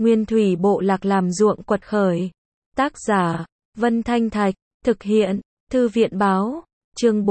Nguyên thủy bộ lạc làm ruộng quật khởi. Tác giả, Vân Thanh Thạch, thực hiện, Thư viện báo, chương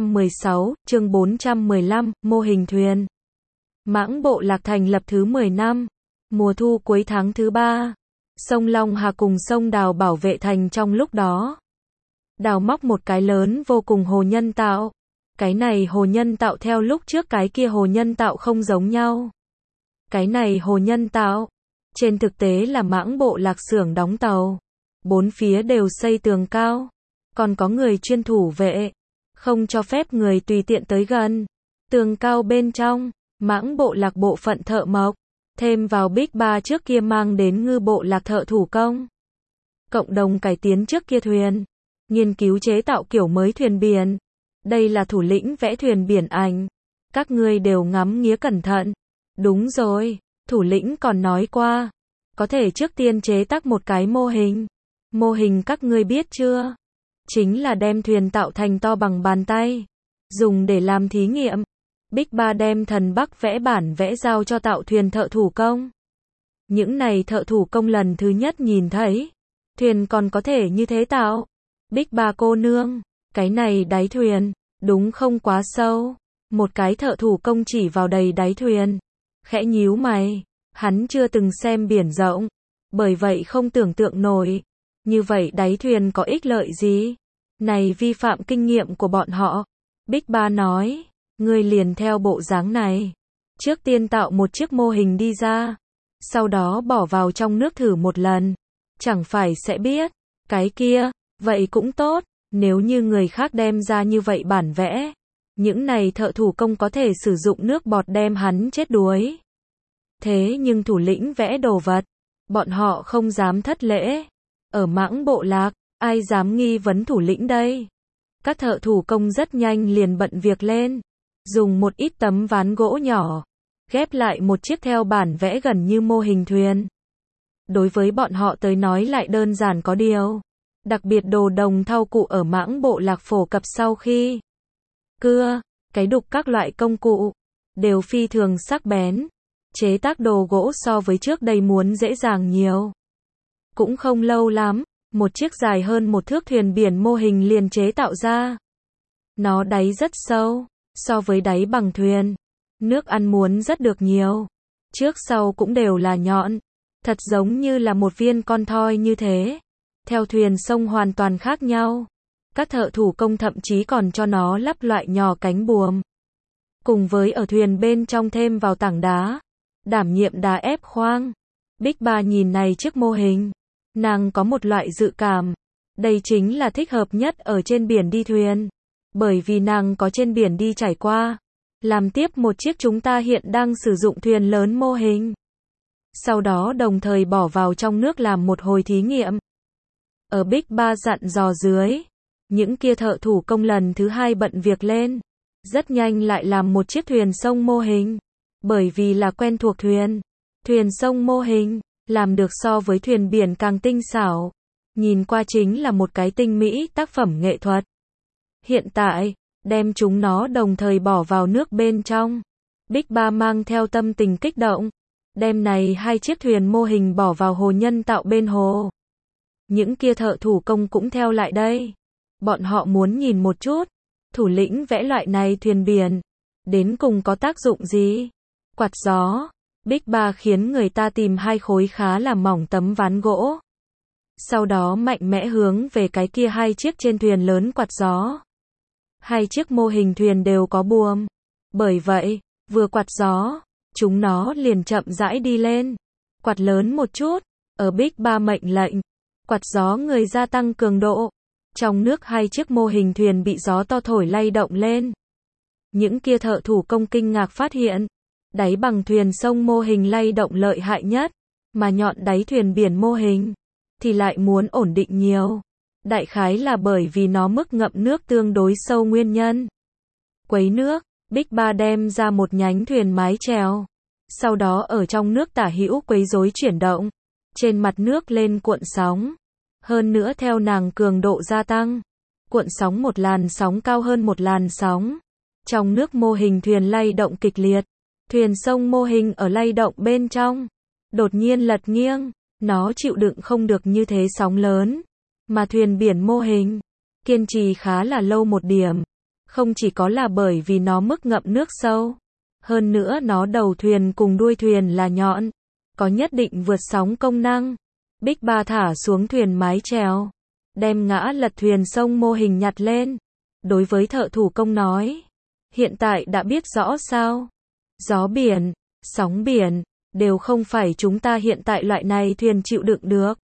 416, chương 415, mô hình thuyền. Mãng bộ lạc thành lập thứ 10 năm, mùa thu cuối tháng thứ 3, sông Long Hà cùng sông Đào bảo vệ thành trong lúc đó. Đào móc một cái lớn vô cùng hồ nhân tạo. Cái này hồ nhân tạo theo lúc trước cái kia hồ nhân tạo không giống nhau. Cái này hồ nhân tạo, trên thực tế là mãng bộ lạc xưởng đóng tàu. Bốn phía đều xây tường cao, còn có người chuyên thủ vệ, không cho phép người tùy tiện tới gần. Tường cao bên trong, mãng bộ lạc bộ phận thợ mộc, thêm vào Big Ba trước kia mang đến ngư bộ lạc thợ thủ công. Cộng đồng cải tiến trước kia thuyền, nghiên cứu chế tạo kiểu mới thuyền biển. Đây là thủ lĩnh vẽ thuyền biển ảnh. Các ngươi đều ngắm nghía cẩn thận. Đúng rồi, thủ lĩnh còn nói qua, có thể trước tiên chế tác một cái mô hình. Mô hình các ngươi biết chưa? Chính là đem thuyền tạo thành to bằng bàn tay, dùng để làm thí nghiệm. Big Ba đem thần Bắc vẽ bản vẽ giao cho tạo thuyền thợ thủ công. Những này thợ thủ công lần thứ nhất nhìn thấy, thuyền còn có thể như thế tạo. Big Ba cô nương, cái này đáy thuyền, đúng không quá sâu. Một cái thợ thủ công chỉ vào đầy đáy thuyền, khẽ nhíu mày, hắn chưa từng xem biển rộng, bởi vậy không tưởng tượng nổi. Như vậy đáy thuyền có ích lợi gì? Này vi phạm kinh nghiệm của bọn họ. Big Ba nói, ngươi liền theo bộ dáng này. Trước tiên tạo một chiếc mô hình đi ra, sau đó bỏ vào trong nước thử một lần. Chẳng phải sẽ biết, cái kia, vậy cũng tốt, nếu như người khác đem ra như vậy bản vẽ. Những này thợ thủ công có thể sử dụng nước bọt đem hắn chết đuối. Thế nhưng thủ lĩnh vẽ đồ vật, bọn họ không dám thất lễ. Ở mãng bộ lạc, ai dám nghi vấn thủ lĩnh đây? Các thợ thủ công rất nhanh liền bận việc lên. Dùng một ít tấm ván gỗ nhỏ, ghép lại một chiếc theo bản vẽ gần như mô hình thuyền. Đối với bọn họ tới nói lại đơn giản có điều. Đặc biệt đồ đồng thau cụ ở mãng bộ lạc phổ cập sau khi cưa, cái đục các loại công cụ, đều phi thường sắc bén. Chế tác đồ gỗ so với trước đây muốn dễ dàng nhiều. Cũng không lâu lắm, một chiếc dài hơn một thước thuyền biển mô hình liền chế tạo ra. Nó đáy rất sâu, so với đáy bằng thuyền. Nước ăn muốn rất được nhiều. Trước sau cũng đều là nhọn. Thật giống như là một viên con thoi như thế. Theo thuyền sông hoàn toàn khác nhau. Các thợ thủ công thậm chí còn cho nó lắp loại nhỏ cánh buồm. Cùng với ở thuyền bên trong thêm vào tảng đá. Đảm nhiệm đá ép khoang. Big Ba nhìn này chiếc mô hình. Nàng có một loại dự cảm. Đây chính là thích hợp nhất ở trên biển đi thuyền. Bởi vì nàng có trên biển đi trải qua. Làm tiếp một chiếc chúng ta hiện đang sử dụng thuyền lớn mô hình. Sau đó đồng thời bỏ vào trong nước làm một hồi thí nghiệm. Ở Big Ba dặn dò dưới, những kia thợ thủ công lần thứ hai bận việc lên. Rất nhanh lại làm một chiếc thuyền sông mô hình. Bởi vì là quen thuộc thuyền. Thuyền sông mô hình, làm được so với thuyền biển càng tinh xảo. Nhìn qua chính là một cái tinh mỹ tác phẩm nghệ thuật. Hiện tại, đem chúng nó đồng thời bỏ vào nước bên trong. Big Ba mang theo tâm tình kích động. Đem này hai chiếc thuyền mô hình bỏ vào hồ nhân tạo bên hồ. Những kia thợ thủ công cũng theo lại đây. Bọn họ muốn nhìn một chút. Thủ lĩnh vẽ loại này thuyền biển. Đến cùng có tác dụng gì? Quạt gió. Big Ba khiến người ta tìm hai khối khá là mỏng tấm ván gỗ. Sau đó mạnh mẽ hướng về cái kia hai chiếc trên thuyền lớn quạt gió. Hai chiếc mô hình thuyền đều có buồm. Bởi vậy, vừa quạt gió, chúng nó liền chậm rãi đi lên. Quạt lớn một chút, ở Big Ba mệnh lệnh. Quạt gió người gia tăng cường độ. Trong nước hai chiếc mô hình thuyền bị gió to thổi lay động lên. Những kia thợ thủ công kinh ngạc phát hiện. Đáy bằng thuyền sông mô hình lay động lợi hại nhất. Mà nhọn đáy thuyền biển mô hình thì lại muốn ổn định nhiều. Đại khái là bởi vì nó mức ngậm nước tương đối sâu nguyên nhân. Quấy nước, Big Ba đem ra một nhánh thuyền mái chèo. Sau đó ở trong nước tả hữu quấy rối chuyển động. Trên mặt nước lên cuộn sóng. Hơn nữa theo nàng cường độ gia tăng. Cuộn sóng một làn sóng cao hơn một làn sóng. Trong nước mô hình thuyền lay động kịch liệt. Thuyền sông mô hình ở lay động bên trong. đột nhiên lật nghiêng, nó chịu đựng không được như thế sóng lớn, mà thuyền biển mô hình kiên trì khá là lâu một điểm, không chỉ có là bởi vì nó mức ngậm nước sâu, hơn nữa nó đầu thuyền cùng đuôi thuyền là nhọn, có nhất định vượt sóng công năng. Big Ba thả xuống thuyền mái chèo, đem ngã lật thuyền sông mô hình nhặt lên, đối với thợ thủ công nói, hiện tại đã biết rõ sao? Gió biển, sóng biển, đều không phải chúng ta hiện tại loại này thuyền chịu đựng được.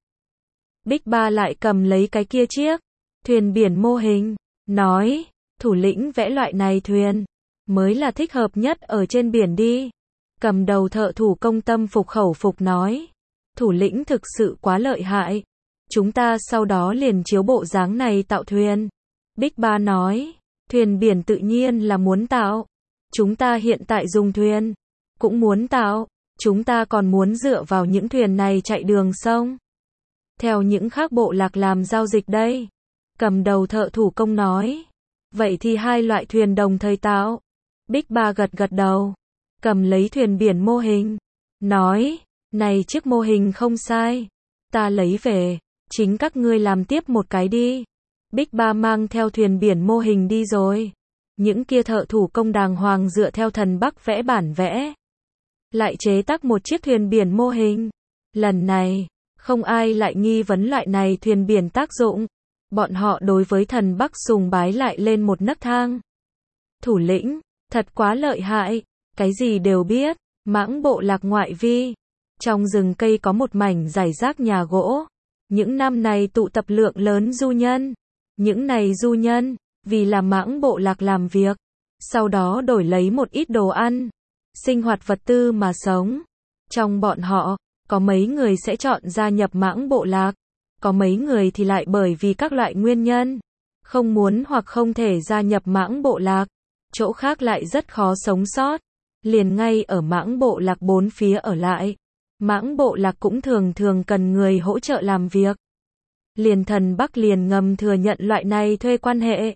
Big Ba lại cầm lấy cái kia chiếc thuyền biển mô hình, nói, thủ lĩnh vẽ loại này thuyền, mới là thích hợp nhất ở trên biển đi. Cầm đầu thợ thủ công tâm phục khẩu phục nói, thủ lĩnh thực sự quá lợi hại, chúng ta sau đó liền chiếu bộ dáng này tạo thuyền. Big Ba nói, thuyền biển tự nhiên là muốn tạo, chúng ta hiện tại dùng thuyền, cũng muốn tạo, chúng ta còn muốn dựa vào những thuyền này chạy đường sông. Theo những khác bộ lạc làm giao dịch đây. Cầm đầu thợ thủ công nói, vậy thì hai loại thuyền đồng thời tạo. Big Ba gật gật đầu, cầm lấy thuyền biển mô hình, nói, này chiếc mô hình không sai, ta lấy về, chính các ngươi làm tiếp một cái đi. Big Ba mang theo thuyền biển mô hình đi rồi. Những kia thợ thủ công đàng hoàng dựa theo thần Bắc vẽ bản vẽ, lại chế tác một chiếc thuyền biển mô hình. Lần này, không ai lại nghi vấn loại này thuyền biển tác dụng. Bọn họ đối với thần Bắc sùng bái lại lên một nấc thang. Thủ lĩnh, thật quá lợi hại, cái gì đều biết. Mãng bộ lạc ngoại vi, trong rừng cây có một mảnh rải rác nhà gỗ. Những năm này tụ tập lượng lớn du nhân. Những này du nhân, vì làm mãng bộ lạc làm việc, sau đó đổi lấy một ít đồ ăn, sinh hoạt vật tư mà sống. Trong bọn họ, có mấy người sẽ chọn gia nhập mãng bộ lạc, có mấy người thì lại bởi vì các loại nguyên nhân, không muốn hoặc không thể gia nhập mãng bộ lạc, chỗ khác lại rất khó sống sót, liền ngay ở mãng bộ lạc bốn phía ở lại. Mãng bộ lạc cũng thường thường cần người hỗ trợ làm việc. Liền thần Bắc liền ngầm thừa nhận loại này thuê quan hệ.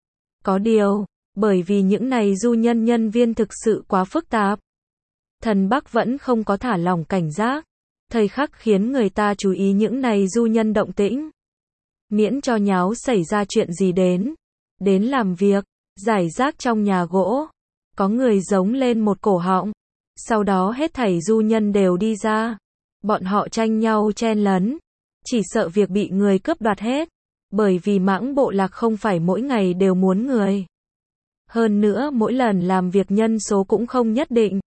Có điều, bởi vì những này du nhân nhân viên thực sự quá phức tạp, thần Bắc vẫn không có thả lỏng cảnh giác, thời khắc khiến người ta chú ý những này du nhân động tĩnh. Miễn cho nháo xảy ra chuyện gì đến làm việc, giải rác trong nhà gỗ, có người giống lên một cổ họng, sau đó hết thảy du nhân đều đi ra, bọn họ tranh nhau chen lấn, chỉ sợ việc bị người cướp đoạt hết, bởi vì mãng bộ lạc không phải mỗi ngày đều muốn người. Hơn nữa mỗi lần làm việc nhân số cũng không nhất định.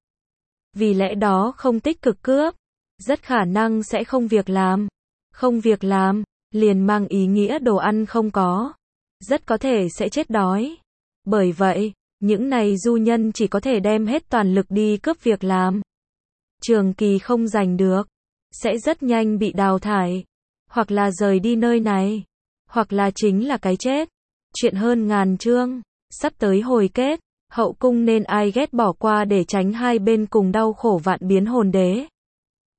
Vì lẽ đó không tích cực cướp, rất khả năng sẽ không việc làm. Không việc làm, liền mang ý nghĩa đồ ăn không có. Rất có thể sẽ chết đói. Bởi vậy, những này du nhân chỉ có thể đem hết toàn lực đi cướp việc làm. Trường kỳ không giành được, sẽ rất nhanh bị đào thải, hoặc là rời đi nơi này, hoặc là chính là cái chết. Chuyện hơn ngàn chương, sắp tới hồi kết, hậu cung nên ai ghét bỏ qua để tránh hai bên cùng đau khổ vạn biến hồn đế.